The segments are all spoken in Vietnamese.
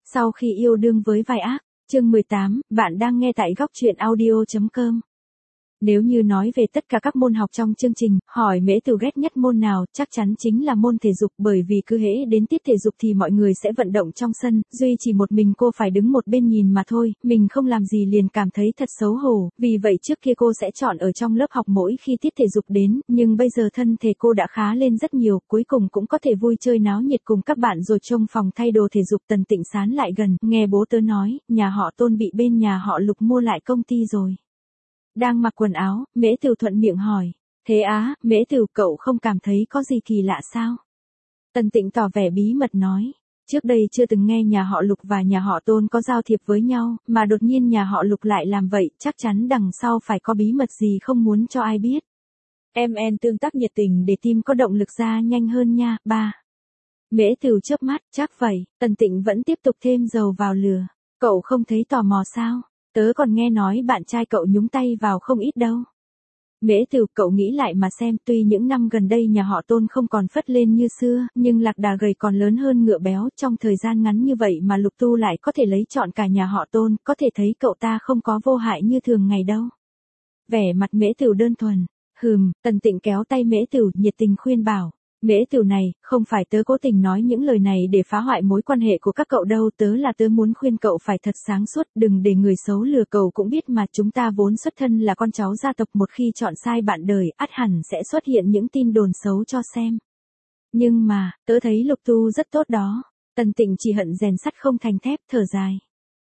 Sau khi yêu đương với vai ác, chương 18, bạn đang nghe tại góc truyện audio.com. Nếu như nói về tất cả các môn học trong chương trình, hỏi Mễ Từ ghét nhất môn nào, chắc chắn chính là môn thể dục, bởi vì cứ hễ đến tiết thể dục thì mọi người sẽ vận động trong sân, duy chỉ một mình cô phải đứng một bên nhìn mà thôi, mình không làm gì liền cảm thấy thật xấu hổ, vì vậy trước kia cô sẽ chọn ở trong lớp học mỗi khi tiết thể dục đến, nhưng bây giờ thân thể cô đã khá lên rất nhiều, cuối cùng cũng có thể vui chơi náo nhiệt cùng các bạn rồi trông phòng thay đồ thể dục. Tần Tịnh sán lại gần, nghe bố tớ nói, nhà họ Tôn bị bên nhà họ Lục mua lại công ty rồi. Đang mặc quần áo, Mễ Từ thuận miệng hỏi. Thế á, Mễ Từ, cậu không cảm thấy có gì kỳ lạ sao? Tần Tịnh tỏ vẻ bí mật nói. Trước đây chưa từng nghe nhà họ Lục và nhà họ Tôn có giao thiệp với nhau, mà đột nhiên nhà họ Lục lại làm vậy, chắc chắn đằng sau phải có bí mật gì không muốn cho ai biết. Em tương tác nhiệt tình để tim có động lực ra nhanh hơn nha, ba. Mễ Từ chớp mắt, chắc vậy. Tần Tịnh vẫn tiếp tục thêm dầu vào lửa. Cậu không thấy tò mò sao? Tớ còn nghe nói bạn trai cậu nhúng tay vào không ít đâu. Mễ Từ, cậu nghĩ lại mà xem, tuy những năm gần đây nhà họ Tôn không còn phất lên như xưa, nhưng lạc đà gầy còn lớn hơn ngựa béo, trong thời gian ngắn như vậy mà Lục Tu lại có thể lấy trọn cả nhà họ Tôn, có thể thấy cậu ta không có vô hại như thường ngày đâu. Vẻ mặt Mễ Từ đơn thuần. Tần Tịnh kéo tay Mễ Từ, nhiệt tình khuyên bảo. Mễ Từ này, không phải tớ cố tình nói những lời này để phá hoại mối quan hệ của các cậu đâu, tớ muốn khuyên cậu phải thật sáng suốt, đừng để người xấu lừa. Cậu cũng biết mà, chúng ta vốn xuất thân là con cháu gia tộc, một khi chọn sai bạn đời, ắt hẳn sẽ xuất hiện những tin đồn xấu cho xem. Nhưng mà, tớ thấy Lục Tu rất tốt đó. Tần Tịnh chỉ hận rèn sắt không thành thép, thở dài.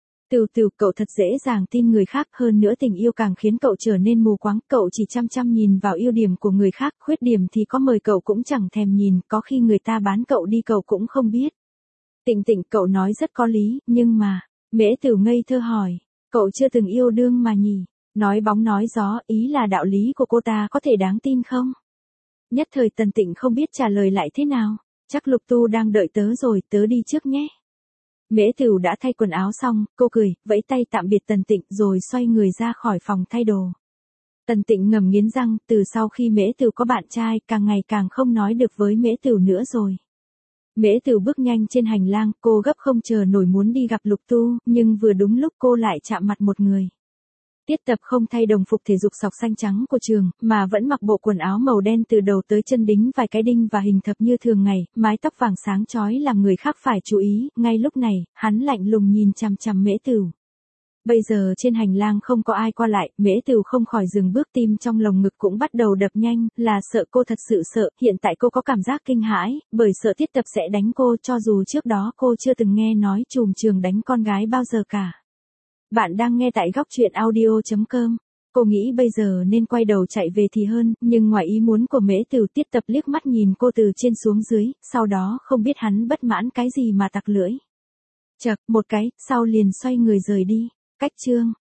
Từ cậu thật dễ dàng tin người khác, hơn nữa tình yêu càng khiến cậu trở nên mù quáng, cậu chỉ chăm nhìn vào ưu điểm của người khác, khuyết điểm thì có mời cậu cũng chẳng thèm nhìn, có khi người ta bán cậu đi cậu cũng không biết. Tịnh, cậu nói rất có lý, nhưng mà, Mễ Từ ngây thơ hỏi, cậu chưa từng yêu đương mà nhỉ? Nói bóng nói gió, ý là đạo lý của cô ta có thể đáng tin không? Nhất thời Tần Tịnh không biết trả lời lại thế nào, chắc Lục Tu đang đợi tớ rồi, tớ đi trước nhé. Mễ Từ đã thay quần áo xong, cô cười, vẫy tay tạm biệt Tần Tịnh rồi xoay người ra khỏi phòng thay đồ. Tần Tịnh ngầm nghiến răng, từ sau khi Mễ Từ có bạn trai, càng ngày càng không nói được với Mễ Từ nữa rồi. Mễ Từ bước nhanh trên hành lang, cô gấp không chờ nổi muốn đi gặp Lục Tu, nhưng vừa đúng lúc cô lại chạm mặt một người. Tiết Tập không thay đồng phục thể dục sọc xanh trắng của trường, mà vẫn mặc bộ quần áo màu đen từ đầu tới chân, đính vài cái đinh và hình thập như thường ngày, mái tóc vàng sáng chói làm người khác phải chú ý. Ngay lúc này, hắn lạnh lùng nhìn chằm chằm Mễ Từ. Bây giờ trên hành lang không có ai qua lại, Mễ Từ không khỏi dừng bước, tim trong lồng ngực cũng bắt đầu đập nhanh, là sợ, cô thật sự sợ. Hiện tại cô có cảm giác kinh hãi, bởi sợ Tiết Tập sẽ đánh cô, cho dù trước đó cô chưa từng nghe nói trùm trường đánh con gái bao giờ cả. Bạn đang nghe tại góc truyện audio.com. Cô nghĩ bây giờ nên quay đầu chạy về thì hơn, nhưng ngoài ý muốn của Mễ Từ, Tiết Tập liếc mắt nhìn cô từ trên xuống dưới, sau đó không biết hắn bất mãn cái gì mà tặc lưỡi. Chậc, một cái, sau liền xoay người rời đi. Cách chương